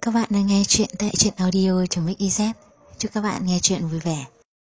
Các bạn đang nghe chuyện tại truyện audio.mix.iz. Chúc các bạn nghe chuyện vui vẻ.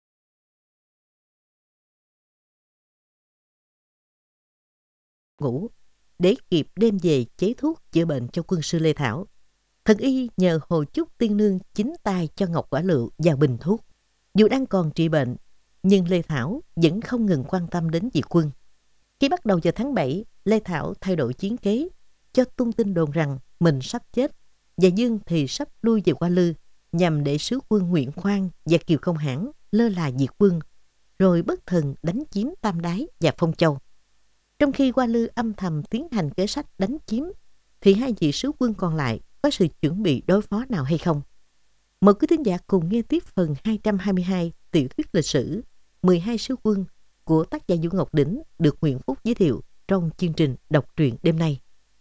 Ngủ để kịp đem về chế thuốc chữa bệnh cho quân sư Lê Thảo. Thần y nhờ Hồ Chúc tiên nương chính tay cho Ngọc Quả Lựu vào bình thuốc. Dù đang còn trị bệnh, nhưng Lê Thảo vẫn không ngừng quan tâm đến Diệt Quân. Khi bắt đầu vào tháng 7, Lê Thảo thay đổi chiến kế, cho tung tin đồn rằng mình sắp chết và Dương thì sắp lui về Hoa Lư, nhằm để sứ quân Nguyễn Khoan và Kiều Công Hãn lơ là diệt quân, rồi bất thần đánh chiếm Tam Đái và Phong Châu. Trong khi Hoa Lư âm thầm tiến hành kế sách đánh chiếm, thì hai vị sứ quân còn lại có sự chuẩn bị đối phó nào hay không? Mời quý thính giả cùng nghe tiếp phần 222 tiểu thuyết lịch sử 12 sứ quân của tác giả Vũ Ngọc Đỉnh được Nguyễn Phúc giới thiệu trong chương trình đọc truyện đêm nay.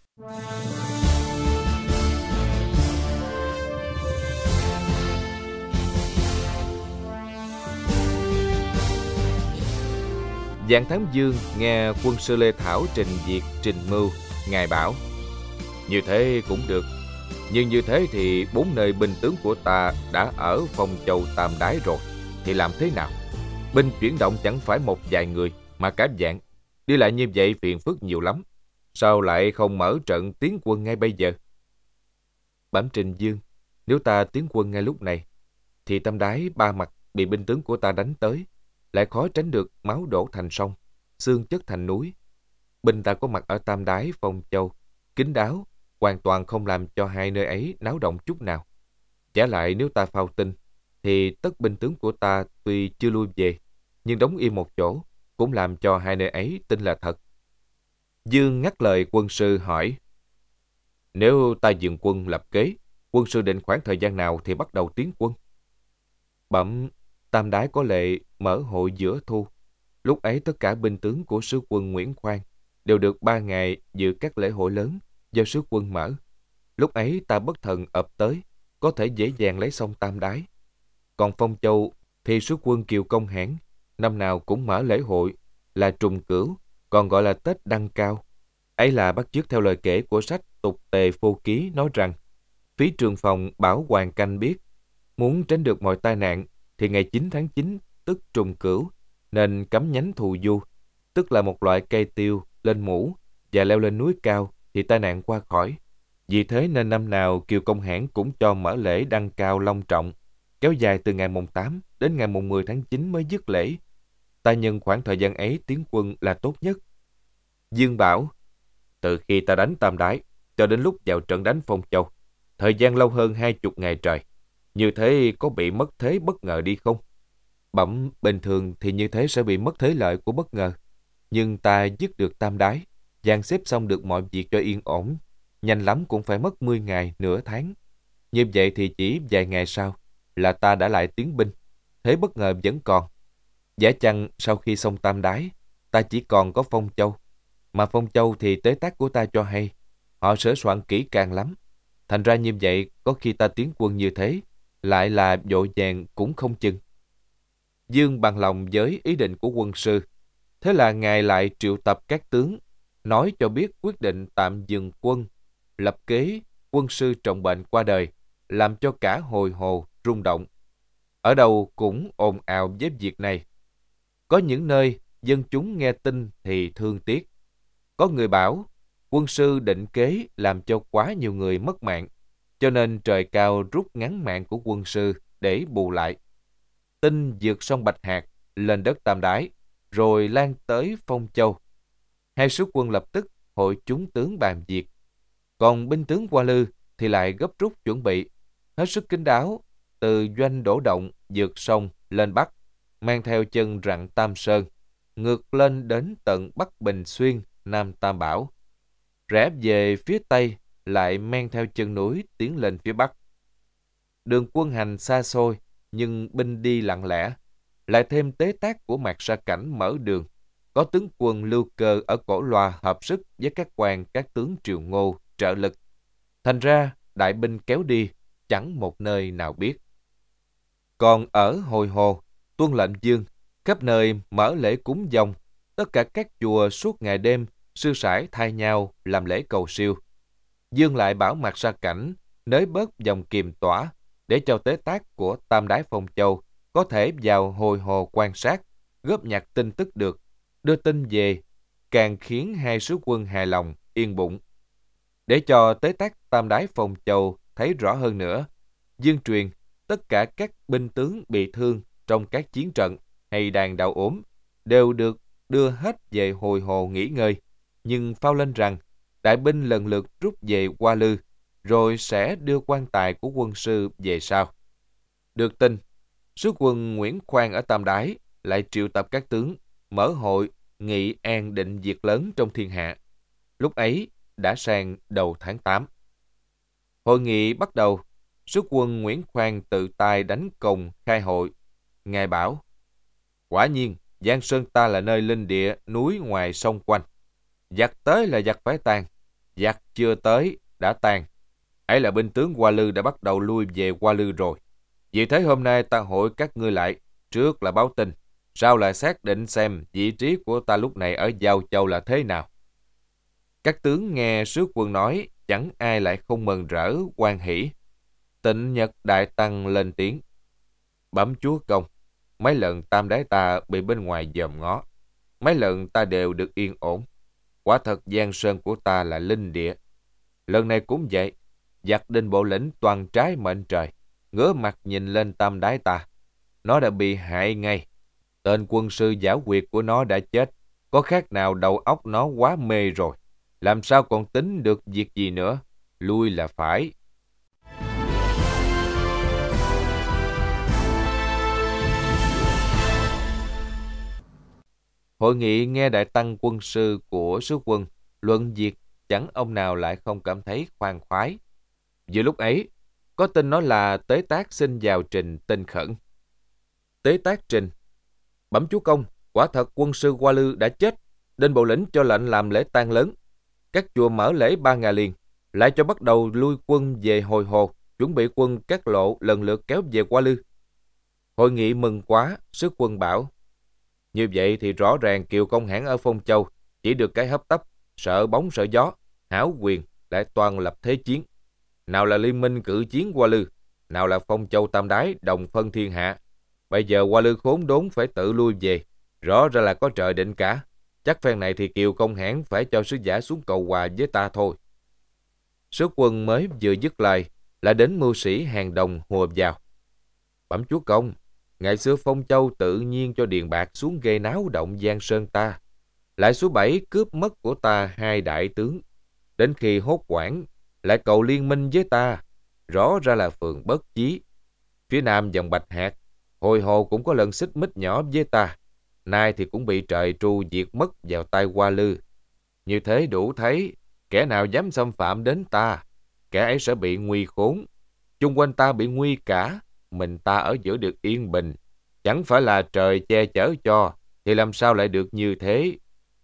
Vạn Thám Dương nghe quân sư Lê Thảo trình việc trình mưu, ngài bảo: như thế cũng được, nhưng như thế thì 4 nơi binh tướng của ta đã ở Phong Châu Tam Đái rồi, thì làm thế nào? Binh chuyển động chẳng phải một vài người, mà cả vạn. Đi lại như vậy phiền phức nhiều lắm. Sao lại không mở trận tiến quân ngay bây giờ? Bẩm Trình Dương, nếu ta tiến quân ngay lúc này, thì Tam Đái ba mặt bị binh tướng của ta đánh tới, lại khó tránh được máu đổ thành sông, xương chất thành núi. Binh ta có mặt ở Tam Đái, Phong Châu, kín đáo, hoàn toàn không làm cho hai nơi ấy náo động chút nào. Giả lại nếu ta phao tin, thì tất binh tướng của ta tuy chưa lui về, nhưng đóng yên một chỗ, cũng làm cho hai nơi ấy tin là thật. Dương ngắt lời quân sư hỏi: nếu ta dừng quân lập kế, quân sư định khoảng thời gian nào thì bắt đầu tiến quân? Bẩm, Tam Đái có lệ mở hội giữa thu. Lúc ấy tất cả binh tướng của sứ quân Nguyễn Khoan đều được 3 ngày dự các lễ hội lớn do sứ quân mở. Lúc ấy ta bất thần ập tới, có thể dễ dàng lấy xong Tam Đái. Còn Phong Châu thì sứ quân Kiều Công Hãn năm nào cũng mở lễ hội là trùng cửu, còn gọi là Tết Đăng Cao. Ấy là bắt chước theo lời kể của sách Tục Tề Phô Ký nói rằng: phí Trường Phòng bảo Hoàng Canh biết, muốn tránh được mọi tai nạn thì ngày 9 tháng 9 tức trùng cửu, nên cắm nhánh thù du, tức là một loại cây tiêu lên mũ và leo lên núi cao thì tai nạn qua khỏi. Vì thế nên năm nào Kiều Công Hãn cũng cho mở lễ Đăng Cao long trọng, kéo dài từ ngày mùng 8 đến ngày mùng 10 tháng 9 mới dứt lễ. Ta nhân khoảng thời gian ấy tiến quân là tốt nhất. Dương bảo: từ khi ta đánh Tam Đái cho đến lúc vào trận đánh Phong Châu, thời gian lâu hơn 20 ngày trời. Như thế có bị mất thế bất ngờ đi không? Bẩm, bình thường thì như thế sẽ bị mất thế lợi của bất ngờ. Nhưng ta dứt được Tam Đái, dàn xếp xong được mọi việc cho yên ổn, nhanh lắm cũng phải mất 10 ngày, nửa tháng. Như vậy thì chỉ vài ngày sau là ta đã lại tiến binh. Thế bất ngờ vẫn còn. Giả chăng sau khi xong Tam Đái, ta chỉ còn có Phong Châu. Mà Phong Châu thì tế tác của ta cho hay, họ sửa soạn kỹ càng lắm. Thành ra như vậy, có khi ta tiến quân như thế, lại là vội vàng cũng không chừng. Dương bằng lòng với ý định của quân sư. Thế là ngài lại triệu tập các tướng, nói cho biết quyết định tạm dừng quân, lập kế quân sư trọng bệnh qua đời, làm cho cả hồi hồ rung động. Ở đâu cũng ồn ào với việc này. Có những nơi dân chúng nghe tin thì thương tiếc. Có người bảo quân sư định kế làm cho quá nhiều người mất mạng, cho nên trời cao rút ngắn mạng của quân sư để bù lại. Tin vượt sông Bạch Hạc lên đất Tam Đái, rồi lan tới Phong Châu. Hai sứ quân lập tức hội chúng tướng bàn việc. Còn binh tướng Hoa Lư thì lại gấp rút chuẩn bị, hết sức kín đáo, từ doanh Đỗ Động vượt sông lên Bắc, mang theo chân rặng Tam Sơn, ngược lên đến tận Bắc Bình Xuyên, Nam Tam Bảo. Rẽ về phía Tây lại men theo chân núi tiến lên phía Bắc. Đường quân hành xa xôi, nhưng binh đi lặng lẽ. Lại thêm tế tác của Mạc Sa Cảnh mở đường. Có tướng quân Lưu Cơ ở Cổ Loa hợp sức với các quan các tướng Triều Ngô trợ lực. Thành ra đại binh kéo đi, chẳng một nơi nào biết. Còn ở Hồi Hồ, tuân lệnh Dương, khắp nơi mở lễ cúng dòng. Tất cả các chùa suốt ngày đêm sư sãi thay nhau làm lễ cầu siêu. Dương lại bảo Mạc Sa Cảnh nới bớt dòng kiềm tỏa để cho tế tác của Tam Đái Phong Châu có thể vào hồi hồ quan sát, góp nhặt tin tức được, đưa tin về, càng khiến hai sứ quân hài lòng, yên bụng. Để cho tế tác Tam Đái Phong Châu thấy rõ hơn nữa, Dương truyền tất cả các binh tướng bị thương trong các chiến trận hay đang đau ốm đều được đưa hết về hồi hồ nghỉ ngơi, nhưng phao lên rằng đại binh lần lượt rút về Hoa Lư, rồi sẽ đưa quan tài của quân sư về sau. Được tin, sứ quân Nguyễn Khoan ở Tam Đái lại triệu tập các tướng, mở hội nghị an định việc lớn trong thiên hạ. Lúc ấy đã sang đầu tháng 8. Hội nghị bắt đầu, sứ quân Nguyễn Khoan tự tay đánh cồng khai hội. Ngài bảo, quả nhiên, Giang Sơn ta là nơi linh địa, núi ngoài sông quanh. Giặc tới là giặc phải tàn, giặc chưa tới đã tàn. Ấy là binh tướng Hoa Lư đã bắt đầu lui về Hoa Lư rồi. Vì thế hôm nay ta hội các ngươi lại, trước là báo tin, sau là xác định xem vị trí của ta lúc này ở Giao Châu là thế nào. Các tướng nghe sứ quân nói, chẳng ai lại không mừng rỡ, hoan hỉ. Tịnh Nhật Đại Tăng lên tiếng, bẩm chúa công, mấy lần Tam Đái ta bị bên ngoài dòm ngó, mấy lần ta đều được yên ổn. Quả thật Giang Sơn của ta là linh địa. Lần này cũng vậy, giặc Đinh Bộ Lĩnh toàn trái mệnh trời, ngửa mặt nhìn lên Tam Đái ta. Nó đã bị hại ngay. Tên quân sư giả quyệt của nó đã chết, có khác nào đầu óc nó quá mê rồi. Làm sao còn tính được việc gì nữa, lui là phải. Hội nghị nghe đại tăng quân sư của sứ quân luận việc, chẳng ông nào lại không cảm thấy khoan khoái. Giữa lúc ấy, có tin nói là Tế Tác xin vào trình tin khẩn. Tế Tác trình, bẩm chúa công, quả thật quân sư Hoa Lư đã chết. Đinh Bộ Lĩnh cho lệnh làm lễ tang lớn. Các chùa mở lễ 3 ngày liền, lại cho bắt đầu lui quân về hồi hồ, chuẩn bị quân các lộ lần lượt kéo về Hoa Lư. Hội nghị mừng quá, sứ quân bảo, như vậy thì rõ ràng Kiều Công Hãn ở Phong Châu chỉ được cái hấp tấp, sợ bóng sợ gió, hão quyền lại toàn lập thế chiến. Nào là liên minh cử chiến Hoa Lư, nào là Phong Châu Tam Đái đồng phân thiên hạ. Bây giờ Hoa Lư khốn đốn phải tự lui về, rõ ra là có trời định cả. Chắc phen này thì Kiều Công Hãn phải cho sứ giả xuống cầu hòa với ta thôi. Sứ quân mới vừa dứt lời, lại đến mưu sĩ Hàng Đồng hùa vào. Bẩm chúa công, ngày xưa Phong Châu tự nhiên cho Điền Bạc xuống gây náo động Giang Sơn ta. Lại số 7 cướp mất của ta 2 đại tướng. Đến khi hốt quản, lại cầu liên minh với ta. Rõ ra là phường bất chí. Phía nam dòng Bạch Hạc, hồi hồ cũng có lần xích mích nhỏ với ta. Nay thì cũng bị trời tru diệt mất vào tay Hoa Lư. Như thế đủ thấy, kẻ nào dám xâm phạm đến ta, kẻ ấy sẽ bị nguy khốn. Chung quanh ta bị nguy cả, mình ta ở giữa được yên bình. Chẳng phải là trời che chở cho, thì làm sao lại được như thế?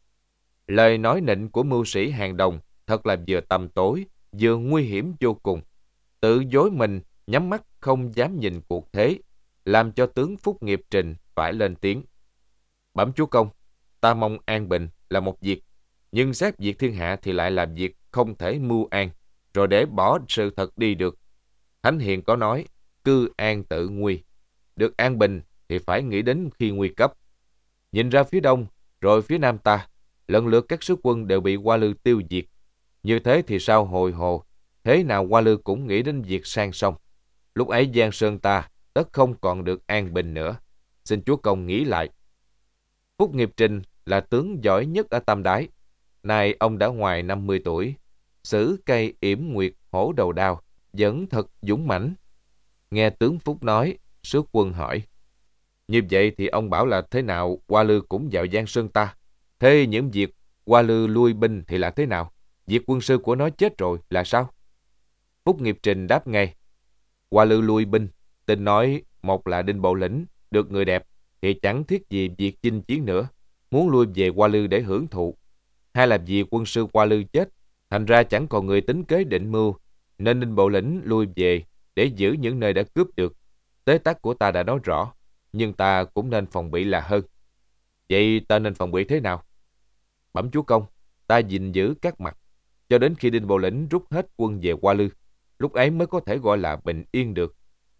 Lời nói nịnh của mưu sĩ Hàng Đồng thật là vừa tăm tối, vừa nguy hiểm vô cùng. Tự dối mình, nhắm mắt không dám nhìn cuộc thế, làm cho tướng Phúc Nghiệp Trình phải lên tiếng. Bẩm chúa công, ta mong an bình là một việc, nhưng xét việc thiên hạ thì lại là việc không thể mưu an, rồi để bỏ sự thật đi được. Thánh Hiền có nói, cư an tự nguy. Được an bình thì phải nghĩ đến khi nguy cấp. Nhìn ra phía đông, rồi phía nam ta, lần lượt các sứ quân đều bị Hoa Lư tiêu diệt. Như thế thì sao hồi hồ, thế nào Hoa Lư cũng nghĩ đến việc sang sông. Lúc ấy Giang Sơn ta tất không còn được an bình nữa. Xin chúa công nghĩ lại. Phúc Nghiệp Trình là tướng giỏi nhất ở Tam Đái. Nay ông đã ngoài 50 tuổi. Sử cây yểm nguyệt hổ đầu đao, vẫn thật dũng mãnh. Nghe tướng Phúc nói, sứ quân hỏi. Như vậy thì ông bảo là thế nào Hoa Lư cũng vào Giang Sơn ta? Thế những việc Hoa Lư lui binh thì là thế nào? Việc quân sư của nó chết rồi là sao? Phúc Nghiệp Trình đáp ngay. Hoa Lư lui binh, tin nói một là Đinh Bộ Lĩnh, được người đẹp, thì chẳng thiết gì việc chinh chiến nữa, muốn lui về Hoa Lư để hưởng thụ. Hai là vì quân sư Hoa Lư chết, thành ra chẳng còn người tính kế định mưu, nên Đinh Bộ Lĩnh lui về để giữ những nơi đã cướp được. Tế tắc của ta đã nói rõ, nhưng ta cũng nên phòng bị là hơn. Vậy ta nên phòng bị thế nào? Bẩm chúa công, ta gìn giữ các mặt, cho đến khi Đinh Bộ Lĩnh rút hết quân về Hoa Lư. lúc ấy mới có thể gọi là bình yên được.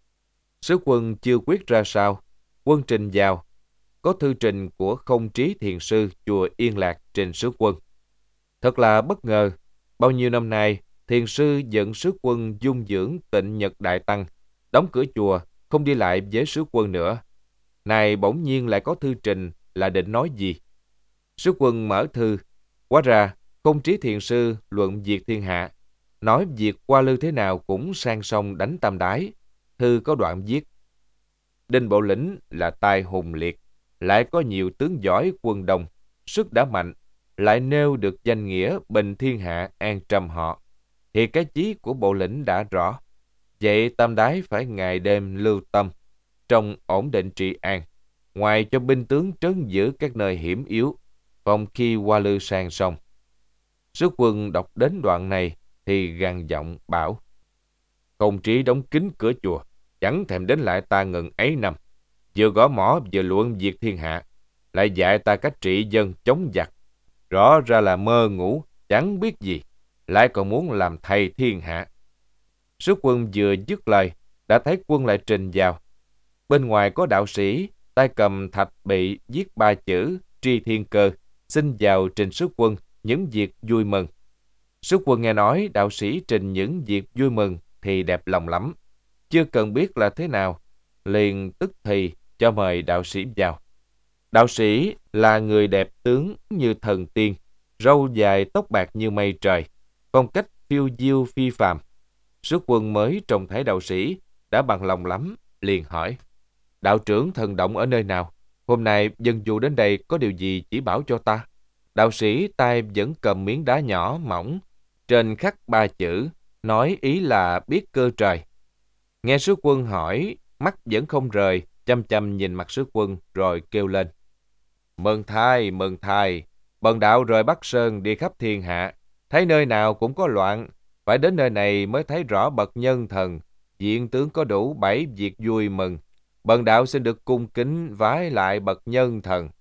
Sứ quân chưa quyết ra sao, quân trình vào. Có thư trình của Không Trí Thiền Sư chùa Yên Lạc trình sứ quân. Thật là bất ngờ, bao nhiêu năm nay, thiền sư dẫn sứ quân dung dưỡng Tịnh Nhật Đại Tăng, đóng cửa chùa, không đi lại với sứ quân nữa. Này bỗng nhiên lại có thư trình là định nói gì? Sứ quân mở thư, hóa ra Không Trí Thiền Sư luận diệt thiên hạ, nói việc Hoa Lư thế nào cũng sang sông đánh Tam Đái. Thư có đoạn viết: Đinh Bộ Lĩnh là tài hùng liệt, lại có nhiều tướng giỏi quân đông, sức đã mạnh, lại nêu được danh nghĩa bình thiên hạ an trầm họ, thì cái chí của Bộ Lĩnh đã rõ. Vậy Tam Đái phải ngày đêm lưu tâm, trong ổn định trị an, ngoài cho binh tướng trấn giữ các nơi hiểm yếu, phòng khi Hoa Lư sang sông. Sứ quân đọc đến đoạn này thì gằn giọng bảo: Không Trí đóng kín cửa chùa, chẳng thèm đến lại ta ngần ấy năm, vừa gõ mõ vừa luận diệt thiên hạ, lại dạy ta cách trị dân chống giặc. Rõ ra là mơ ngủ, chẳng biết gì, lại còn muốn làm thầy thiên hạ. Sứ quân vừa dứt lời, đã thấy quân lại trình vào. Bên ngoài có đạo sĩ, tay cầm thạch bị viết 3 chữ Tri Thiên Cơ, xin vào trình sứ quân những việc vui mừng. Sứ quân nghe nói đạo sĩ trình những việc vui mừng thì đẹp lòng lắm, chưa cần biết là thế nào, liền tức thì cho mời đạo sĩ vào. Đạo sĩ là người đẹp tướng như thần tiên, râu dài tóc bạc như mây trời, phong cách phiêu diêu phi phàm. Sứ quân mới trông thấy đạo sĩ đã bằng lòng lắm, liền hỏi: Đạo trưởng thần động ở nơi nào? Hôm nay dân du đến đây có điều gì chỉ bảo cho ta? Đạo sĩ tay vẫn cầm miếng đá nhỏ mỏng, trên khắc 3 chữ, nói ý là biết cơ trời. Nghe sứ quân hỏi, mắt vẫn không rời, chăm chăm nhìn mặt sứ quân rồi kêu lên: Mừng thai, bần đạo rời Bắc Sơn đi khắp thiên hạ, thấy nơi nào cũng có loạn, phải đến nơi này mới thấy rõ bậc nhân thần, diện tướng có đủ 7 việc vui mừng. Bần đạo xin được cung kính vái lại bậc nhân thần.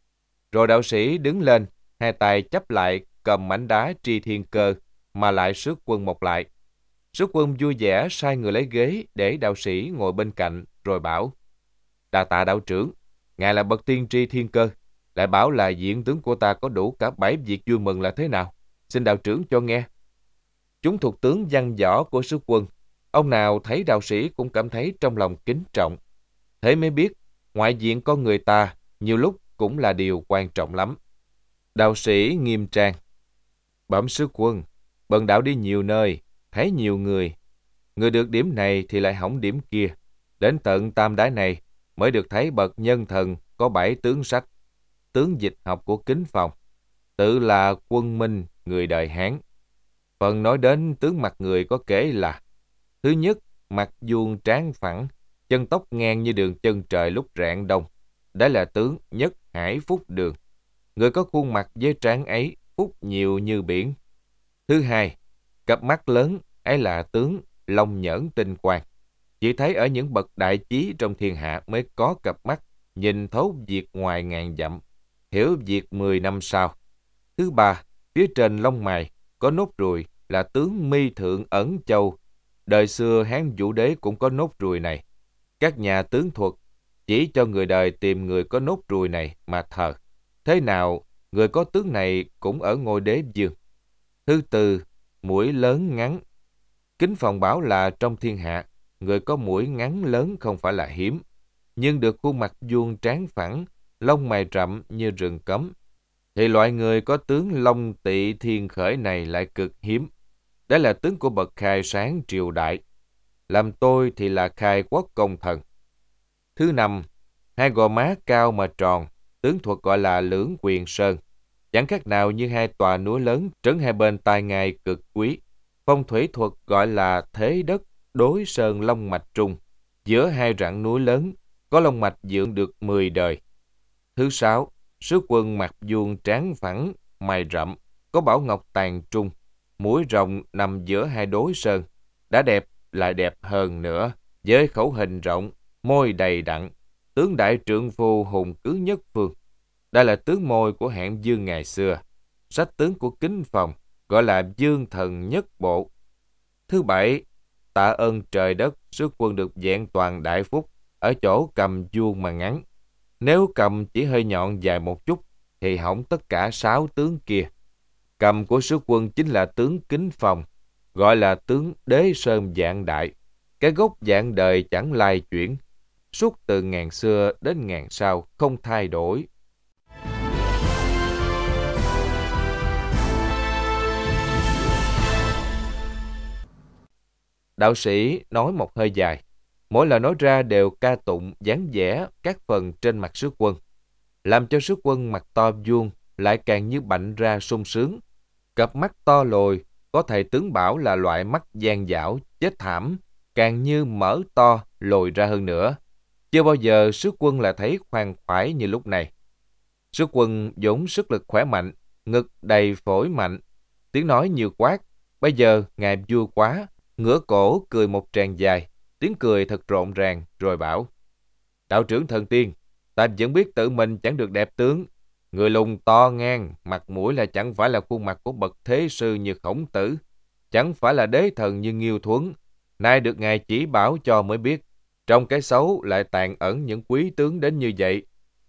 Rồi đạo sĩ đứng lên, hai tay chắp lại cầm mảnh đá Tri Thiên Cơ mà lại sứ quân một lại. Sứ quân vui vẻ sai người lấy ghế để đạo sĩ ngồi bên cạnh, rồi bảo: Đa tạ đạo trưởng, ngài là bậc tiên tri thiên cơ, lại bảo là diện tướng của ta có đủ cả 7 việc vui mừng là thế nào? Xin đạo trưởng cho nghe. Chúng thuộc tướng văn võ của sứ quân, ông nào thấy đạo sĩ cũng cảm thấy trong lòng kính trọng. Thế mới biết, ngoại diện con người ta nhiều lúc cũng là điều quan trọng lắm. Đạo sĩ nghiêm trang: Bẩm sứ quân, bần đạo đi nhiều nơi, thấy nhiều người. Người được điểm này thì lại hỏng điểm kia. Đến tận Tam Đái này mới được thấy bậc nhân thần có 7 tướng sách. Tướng dịch học của Kính Phòng, tự là quân minh người đời Hán. Phần nói đến tướng mặt người có kể là: Thứ nhất, mặt vuông trán phẳng, chân tóc ngang như đường chân trời lúc rạng đông. Đó là tướng Nhất Hải Phúc Đường. Người có khuôn mặt với trán ấy, phúc nhiều như biển. Thứ hai, cặp mắt lớn, ấy là tướng Long Nhẫn Tinh Quang. Chỉ thấy ở những bậc đại chí trong thiên hạ mới có cặp mắt nhìn thấu việc ngoài ngàn dặm, hiểu việc 10 năm sau. Thứ ba, phía trên lông mày có nốt ruồi là tướng Mi Thượng Ẩn Châu. Đời xưa Hán Vũ Đế cũng có nốt ruồi này. Các nhà tướng thuật chỉ cho người đời tìm người có nốt ruồi này mà thờ. Thế nào người có tướng này cũng ở ngôi đế vương. Thứ tư, mũi lớn ngắn. Kính Phòng bảo là trong thiên hạ, người có mũi ngắn lớn không phải là hiếm, nhưng được khuôn mặt vuông trán phẳng, lông mày rậm như rừng cấm, thì loại người có tướng Long Tỵ Thiên Khởi này lại cực hiếm. Đó là tướng của bậc khai sáng triều đại. Làm tôi thì là khai quốc công thần. Thứ năm, hai gò má cao mà tròn, tướng thuật gọi là Lưỡng Quyền Sơn. Chẳng khác nào như hai tòa núi lớn trấn hai bên tai ngai cực quý. Phong thủy thuật gọi là Thế Đất Đối Sơn Long Mạch Trung. Giữa hai rặng núi lớn có long mạch dựng được 10 đời. Thứ sáu, sứ quân mặt vuông trán phẳng, mày rậm, có bảo ngọc tàn trung, mũi rộng nằm giữa hai đối sơn. Đã đẹp lại đẹp hơn nữa, với khẩu hình rộng, môi đầy đặn, tướng đại trượng phu hùng cứ nhất phương. Đây là tướng môi của hạng Dương ngày xưa. Sách tướng của Kính Phòng gọi là Dương Thần Nhất Bộ. Thứ bảy, tạ ơn trời đất, sứ quân được vẹn toàn đại phúc ở chỗ cầm vuông mà ngắn. Nếu cầm chỉ hơi nhọn dài một chút thì hỏng tất cả 6 tướng kia. Cầm của sứ quân chính là tướng Kính Phong, gọi là tướng Đế Sơn vạn đại. Cái gốc vạn đời chẳng lai chuyển, suốt từ ngàn xưa đến ngàn sau không thay đổi. Đạo sĩ nói một hơi dài, mỗi lần nói ra đều ca tụng dáng vẻ các phần trên mặt sứ quân, làm cho sứ quân mặt to vuông lại càng như bạnh ra sung sướng. Cặp mắt to lồi, có thầy tướng bảo là loại mắt gian dảo, chết thảm, càng như mở to lồi ra hơn nữa. Chưa bao giờ sứ quân lại thấy khoan khoái như lúc này. Sứ quân vốn sức lực khỏe mạnh, ngực đầy phổi mạnh, tiếng nói nhiều quát. Bây giờ ngài vui quá, ngửa cổ cười một tràng dài, tiếng cười thật rộn ràng, rồi bảo: Đạo trưởng thần tiên, ta vẫn biết tự mình chẳng được đẹp tướng. Người lùn to ngang, mặt mũi là chẳng phải là khuôn mặt của bậc thế sư như Khổng Tử, chẳng phải là đế thần như Nghiêu Thuấn. Nay được ngài chỉ bảo cho mới biết, trong cái xấu lại tàn ẩn những quý tướng đến như vậy.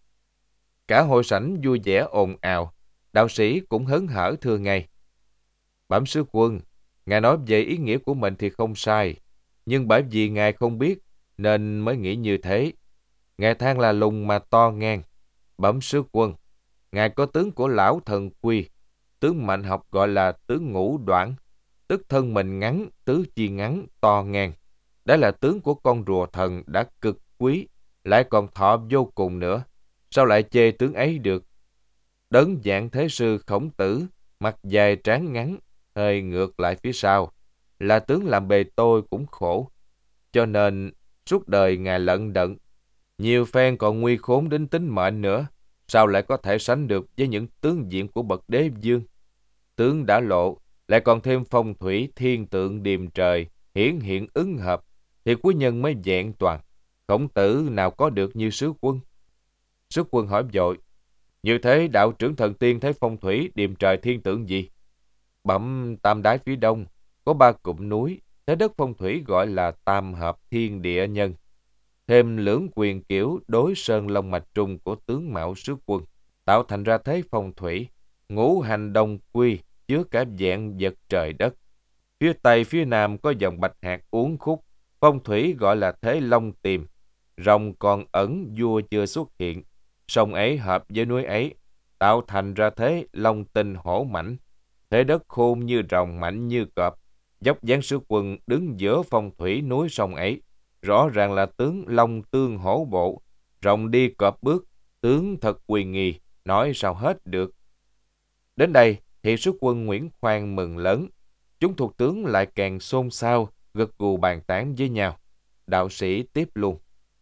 Cả hội sảnh vui vẻ ồn ào, đạo sĩ cũng hớn hở thưa ngay: Bẩm sứ quân, ngài nói về ý nghĩa của mình thì không sai, nhưng bởi vì ngài không biết nên mới nghĩ như thế. Ngài than là lùn mà to ngang. Bẩm sứ quân, ngài có tướng của lão thần Quy, tướng mạnh học gọi là tướng Ngũ Đoạn, tức thân mình ngắn, tứ chi ngắn, to ngang. Đó là tướng của con rùa thần đã cực quý, lại còn thọ vô cùng nữa. Sao lại chê tướng ấy được? Đấng dạng thế sư Khổng Tử, mặt dài trán ngắn, hơi ngược lại phía sau, là tướng làm bề tôi cũng khổ. Cho nên suốt đời ngài lận đận, nhiều phen còn nguy khốn đến tính mệnh nữa. Sao lại có thể sánh được với những tướng diện của bậc đế vương? Tướng đã lộ, lại còn thêm phong thủy thiên tượng điềm trời, hiển hiện ứng hợp, thì quý nhân mới vẹn toàn. Khổng Tử nào có được như sứ quân? Sứ quân hỏi vội: Như thế đạo trưởng thần tiên thấy phong thủy điềm trời thiên tượng gì? Bẩm Tam Đái phía đông có 3 cụm núi, thế đất phong thủy gọi là tam hợp thiên địa nhân. Thêm lưỡng quyền kiểu đối sơn long mạch trung của tướng mạo sứ quân, tạo thành ra thế phong thủy ngũ hành đồng quy, chứa cả vạn vật trời đất. Phía tây phía nam có dòng bạch hạc uốn khúc, phong thủy gọi là thế long tìm. Rồng còn ẩn, vua chưa xuất hiện, sông ấy hợp với núi ấy, tạo thành ra thế long tinh hổ mãnh. Thế đất khôn như rồng, mạnh như cọp, dốc dáng sứ quân đứng giữa phong thủy núi sông ấy, rõ ràng là tướng long tương hổ bộ, rồng đi cọp bước, tướng thật quyền nghi, nói sao hết được. Đến đây thì sứ quân Nguyễn Khoan mừng lớn, chúng thuộc tướng lại càng xôn xao, gật gù bàn tán với nhau. Đạo sĩ tiếp luôn: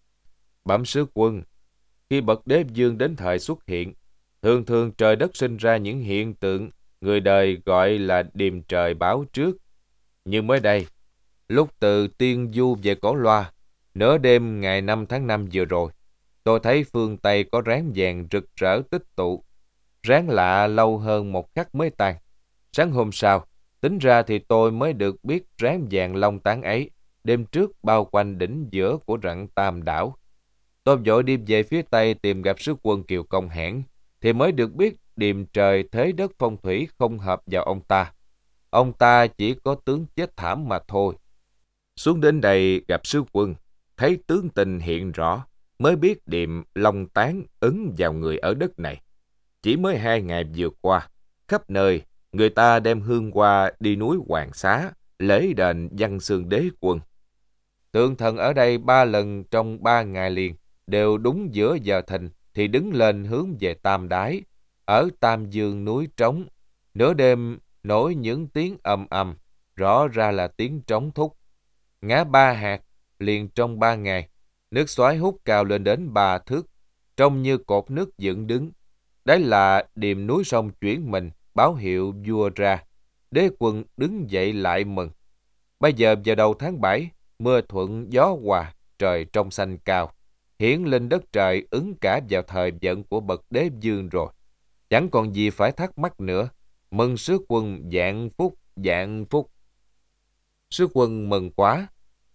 Bẩm sứ quân, khi bậc đế vương đến thời xuất hiện, thường thường trời đất sinh ra những hiện tượng người đời gọi là điềm trời báo trước. Như mới đây, lúc từ Tiên Du về Cổ Loa, nửa đêm ngày 5 tháng 5 vừa rồi, tôi thấy phương Tây có ráng vàng rực rỡ tích tụ. Ráng lạ lâu hơn một khắc mới tan. Sáng hôm sau, tính ra thì tôi mới được biết ráng vàng long tán ấy đêm trước bao quanh đỉnh giữa của rặng Tam Đảo. Tôi vội đi về phía Tây tìm gặp sứ quân Kiều Công Hãn, thì mới được biết điềm trời thế đất phong thủy không hợp vào ông ta. Ông ta chỉ có tướng chết thảm mà thôi. Xuống đến đây gặp sứ quân, thấy tướng tình hiện rõ, mới biết điềm long tán ứng vào người ở đất này. Chỉ mới 2 ngày vừa qua, khắp nơi người ta đem hương hoa đi núi Hoàng Xá, lễ đền văn xương đế quân. Tượng thần ở đây 3 lần trong 3 ngày liền, đều đúng giữa giờ thìn thì đứng lên hướng về Tam Đái, ở Tam Dương núi trống. Nửa đêm nổi những tiếng ầm ầm, rõ ra là tiếng trống thúc. Ngã 3 hạt liền trong 3 ngày, nước xoáy hút cao lên đến 3 thước, trông như cột nước dựng đứng. Đấy là điềm núi sông chuyển mình, báo hiệu vua ra. Đế quân đứng dậy lại mừng. Bây giờ vào đầu tháng 7, mưa thuận gió hòa, trời trong xanh cao. Hiển linh đất trời ứng cả vào thời vận của bậc đế vương rồi. Chẳng còn gì phải thắc mắc nữa. Mừng sứ quân vạn phúc, vạn phúc. Sứ quân mừng quá,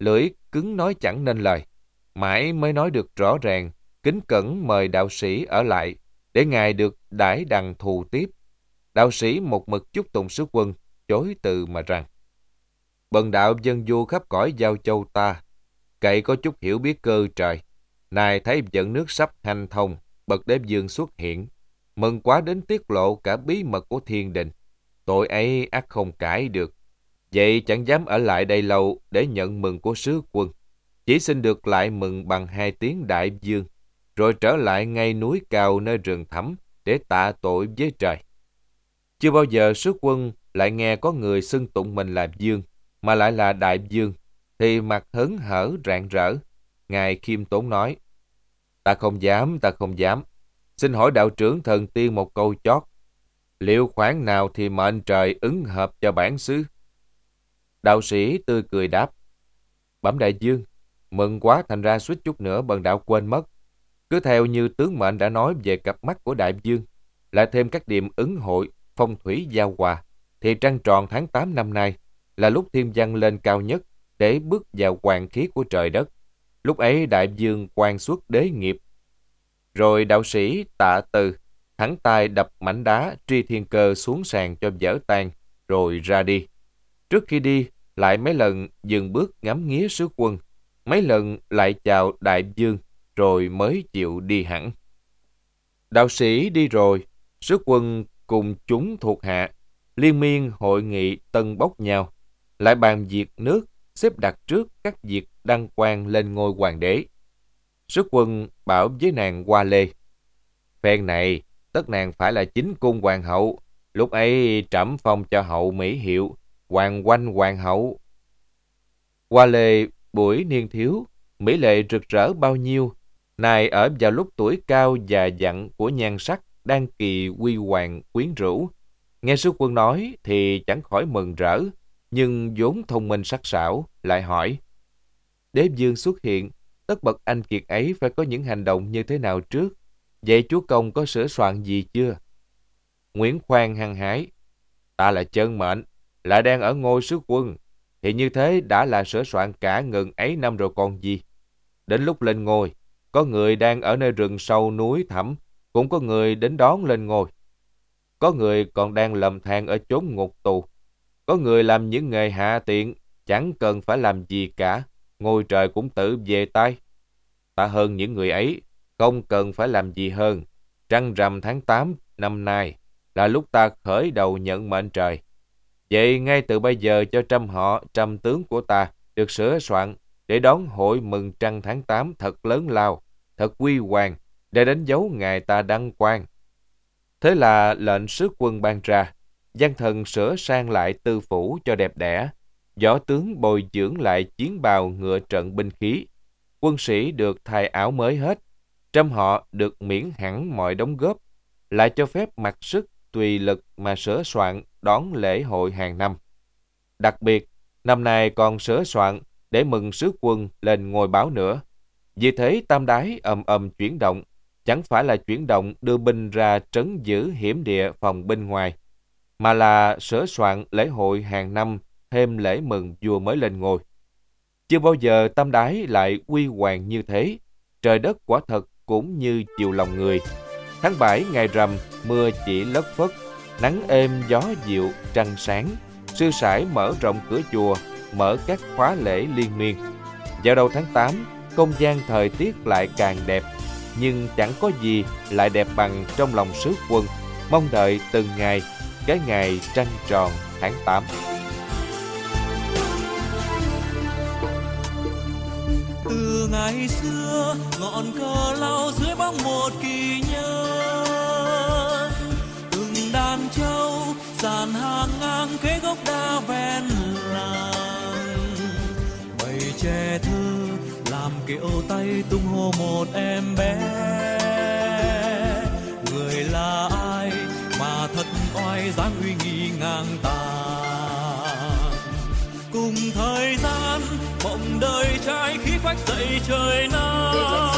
lưỡi cứng nói chẳng nên lời. Mãi mới nói được rõ ràng, kính cẩn mời đạo sĩ ở lại, để ngài được đãi đằng thù tiếp. Đạo sĩ một mực chúc tụng sứ quân, chối từ mà rằng: Bần đạo dân du khắp cõi giao châu ta, cậy có chút hiểu biết cơ trời. Này thấy vận nước sắp hanh thông, bậc đế vương xuất hiện, mừng quá đến tiết lộ cả bí mật của thiên đình. Tội ấy ắt không cãi được. Vậy chẳng dám ở lại đây lâu để nhận mừng của sứ quân. Chỉ xin được lại mừng bằng 2 tiếng đại dương, rồi trở lại ngay núi cao nơi rừng thẳm để tạ tội với trời. Chưa bao giờ sứ quân lại nghe có người xưng tụng mình là vương, mà lại là đại vương, thì mặt hớn hở rạng rỡ. Ngài khiêm tốn nói: Ta không dám. Xin hỏi đạo trưởng thần tiên một câu chót. Liệu khoản nào thì mệnh trời ứng hợp cho bản xứ? Đạo sĩ tươi cười đáp: Bẩm đại vương, mừng quá thành ra suýt chút nữa bần đạo quên mất. Cứ theo như tướng mệnh đã nói về cặp mắt của đại vương, lại thêm các điểm ứng hội, phong thủy giao hòa, thì trăng tròn tháng 8 năm nay là lúc thiên văn lên cao nhất để bước vào hoàng khí của trời đất. Lúc ấy đại vương quan xuất đế nghiệp. Rồi đạo sĩ tạ từ, thẳng tay đập mảnh đá tri thiên cơ xuống sàn cho vỡ tan, rồi ra đi. Trước khi đi, lại mấy lần dừng bước ngắm nghía sứ quân, mấy lần lại chào đại vương, rồi mới chịu đi hẳn. Đạo sĩ đi rồi, sứ quân cùng chúng thuộc hạ liên miên hội nghị tân bốc nhau, lại bàn việc nước, xếp đặt trước các việc đăng quang lên ngôi hoàng đế. Sứ quân bảo với nàng Hoa Lê: Phen này tất nàng phải là chính cung hoàng hậu, lúc ấy trẫm phong cho hậu mỹ hiệu hoàng oanh hoàng hậu. Hoa Lê buổi niên thiếu, mỹ lệ rực rỡ bao nhiêu, này ở vào lúc tuổi cao già dặn của nhan sắc đang kỳ huy hoàng quyến rũ. Nghe sứ quân nói thì chẳng khỏi mừng rỡ, nhưng vốn thông minh sắc sảo, lại hỏi: Đế vương xuất hiện, tất bậc anh kiệt ấy phải có những hành động như thế nào trước? Vậy chúa công có sửa soạn gì chưa? Nguyễn Khoan hăng hái: Ta là chân mệnh, lại đang ở ngôi sứ quân, thì như thế đã là sửa soạn cả ngần ấy năm rồi còn gì. Đến lúc lên ngôi, có người đang ở nơi rừng sâu núi thẳm, cũng có người đến đón lên ngôi. Có người còn đang lầm than ở chốn ngục tù. Có người làm những nghề hạ tiện, chẳng cần phải làm gì cả, ngôi trời cũng tự về tay. Ta hơn những người ấy, không cần phải làm gì hơn. Trăng rằm tháng 8 năm nay là lúc ta khởi đầu nhận mệnh trời. Vậy ngay từ bây giờ cho trăm họ, trăm tướng của ta được sửa soạn để đón hội mừng trăng tháng 8 thật lớn lao, thật huy hoàng, để đánh dấu ngày ta đăng quang. Thế là lệnh sứ quân ban ra, gian thần sửa sang lại tư phủ cho đẹp đẽ, võ tướng bồi dưỡng lại chiến bào ngựa trận binh khí, quân sĩ được thay áo mới hết, trăm họ được miễn hẳn mọi đóng góp, lại cho phép mặc sức tùy lực mà sửa soạn đón lễ hội hàng năm. Đặc biệt, năm nay còn sửa soạn để mừng sứ quân lên ngôi báo nữa. Vì thế tam đái ầm ầm chuyển động, chẳng phải là chuyển động đưa binh ra trấn giữ hiểm địa phòng binh ngoài, mà là sửa soạn lễ hội hàng năm thêm lễ mừng vua mới lên ngôi. Chưa bao giờ tam đái lại huy hoàng như thế, trời đất quả thật cũng như chiều lòng người. Tháng 7 ngày rằm, mưa chỉ lất phất, nắng êm gió dịu, trăng sáng. Sư sãi mở rộng cửa chùa, mở các khóa lễ liên miên. Vào đầu tháng 8, không gian thời tiết lại càng đẹp, nhưng chẳng có gì lại đẹp bằng trong lòng sứ quân, mong đợi từng ngày, cái ngày trăng tròn tháng 8. Từ ngày xưa, ngọn cờ lao dưới bóng một kỳ nhân, từng đàn trâu dàn hàng ngang kế gốc đa ven làng, bầy trẻ thơ làm kiệu tay tung hô một em bé. Người là ai mà thật oai dáng uy nghi ngang tàn, cùng thời gian mộng đời trai khí phách dậy trời nam,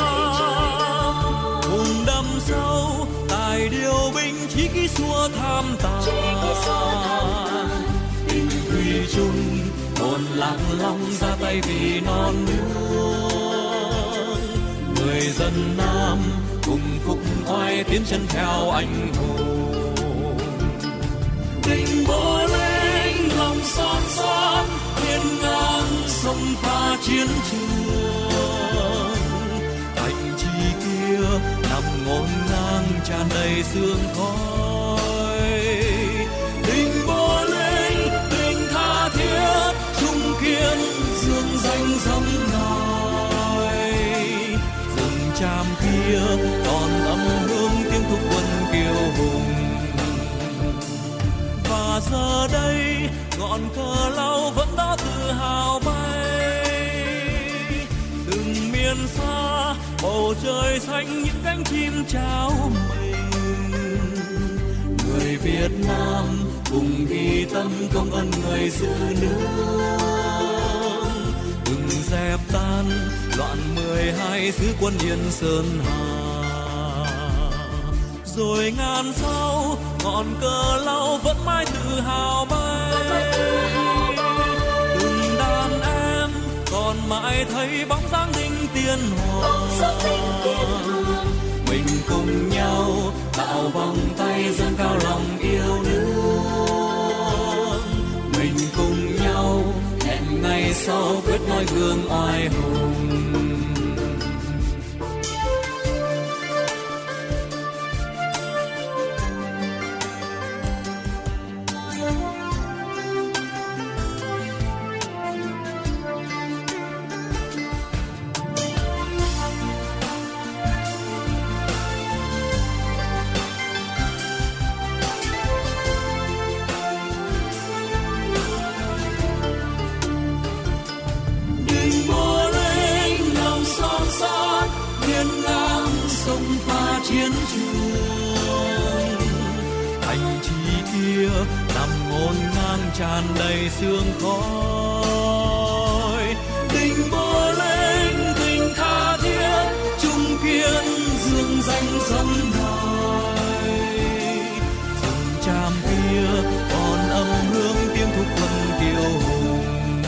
cùng đâm sâu tài điều binh chí khí xua tham tàn, tình thủy chung hồn lạc long ra tay vì non nước. Người dân Nam cùng phục oai tiến chân theo anh hùng. Đình Bố Linh lòng son son hiên ngang sông pha chiến trường. Thành trì kia nằm ngổn ngang tràn đầy sương khói. Đình Bố Linh tình tha thiết trung kiên dương danh dòng nòi. Rừng tràm kia còn âm hương tiếng thúc quân kiêu hùng. Và giờ đây ngọn cờ lao vẫn đó tự hào bay. Từng miền xa bầu trời xanh những cánh chim trao mình. Người Việt Nam cùng ghi tâm công ơn người giữ nước. Đừng dẹp tan loạn 12 xứ quân Yên Sơn Hà. Rồi ngàn sau ngọn cờ lao vẫn mãi tự hào bay. Từng đàn em còn mãi thấy bóng dáng đinh tiên hoàng. Mình cùng nhau tạo vòng tay dâng cao lòng yêu nước. Mình cùng nhau hẹn ngày sau quyết noi gương oai hùng. Chiến trường thành trì kia nằm ngổn ngang tràn đầy sương khói. Đình Bố Linh tình tha thiết trung kiên dương danh dòng nòi. Rừng tràm kia còn âm hương tiếng thúc quân kiêu hùng.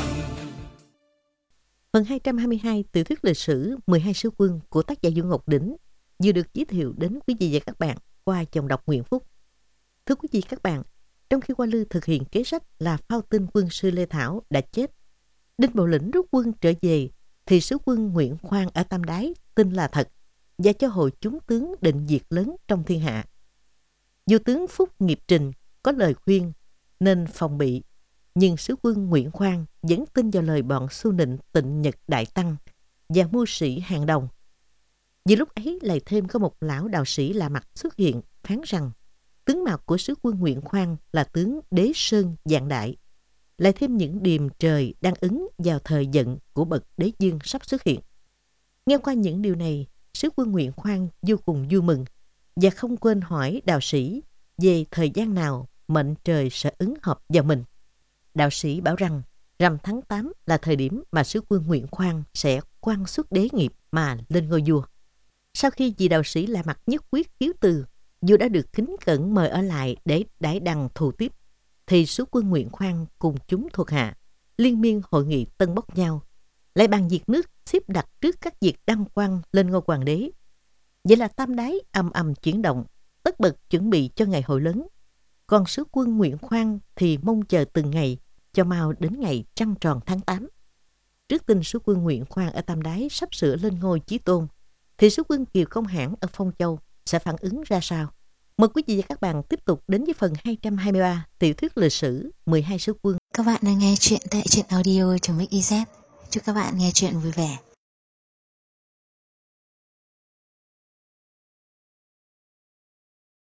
Phần 222 tiểu thuyết lịch sử 12 sứ quân của tác giả Dương Ngọc Đỉnh vừa được giới thiệu đến quý vị và các bạn qua dòng đọc Nguyễn Phúc. Thưa quý vị các bạn, trong khi Hoa Lư thực hiện kế sách là phao tin quân sư Lê Thảo đã chết, Đinh Bộ Lĩnh rút quân trở về, thì sứ quân Nguyễn Khoan ở Tam Đái tin là thật và cho hội chúng tướng định diệt lớn trong thiên hạ. Dù tướng Phúc Nghiệp Trình có lời khuyên nên phòng bị, nhưng sứ quân Nguyễn Khoan vẫn tin vào lời bọn Xu Nịnh Tịnh Nhật Đại Tăng và mưu sĩ Hàng Đồng. Vì lúc ấy lại thêm có một lão đạo sĩ lạ mặt xuất hiện phán rằng tướng mạo của sứ quân Nguyễn Khoan là tướng Đế Sơn Dạng Đại, lại thêm những điềm trời đang ứng vào thời giận của bậc đế dương sắp xuất hiện. Nghe qua những điều này, sứ quân Nguyễn Khoan vô cùng vui mừng và không quên hỏi đạo sĩ về thời gian nào mệnh trời sẽ ứng hợp vào mình. Đạo sĩ bảo rằng rằm tháng 8 là thời điểm mà sứ quân Nguyễn Khoan sẽ quan xuất đế nghiệp mà lên ngôi vua. Sau khi vị đạo sĩ lạ mặt nhất quyết khiếu từ, dù đã được kính cẩn mời ở lại để đãi đằng thù tiếp, thì sứ quân Nguyễn Khoan cùng chúng thuộc hạ liên miên hội nghị tân bốc nhau, lại bàn việc nước xếp đặt trước các việc đăng quang lên ngôi hoàng đế. Vậy là Tam Đái ầm ầm chuyển động, tất bật chuẩn bị cho ngày hội lớn. Còn sứ quân Nguyễn Khoan thì mong chờ từng ngày cho mau đến ngày trăng tròn tháng 8. Trước tin sứ quân Nguyễn Khoan ở Tam Đái sắp sửa lên ngôi chí tôn, thì sứ quân Kiều Công Hãn ở Phong Châu sẽ phản ứng ra sao? Mời quý vị và các bạn tiếp tục đến với phần 223 tiểu thuyết lịch sử 12 sứ quân. Các bạn đang nghe chuyện tại truyện audio.mix.iz. Chúc các bạn nghe chuyện vui vẻ.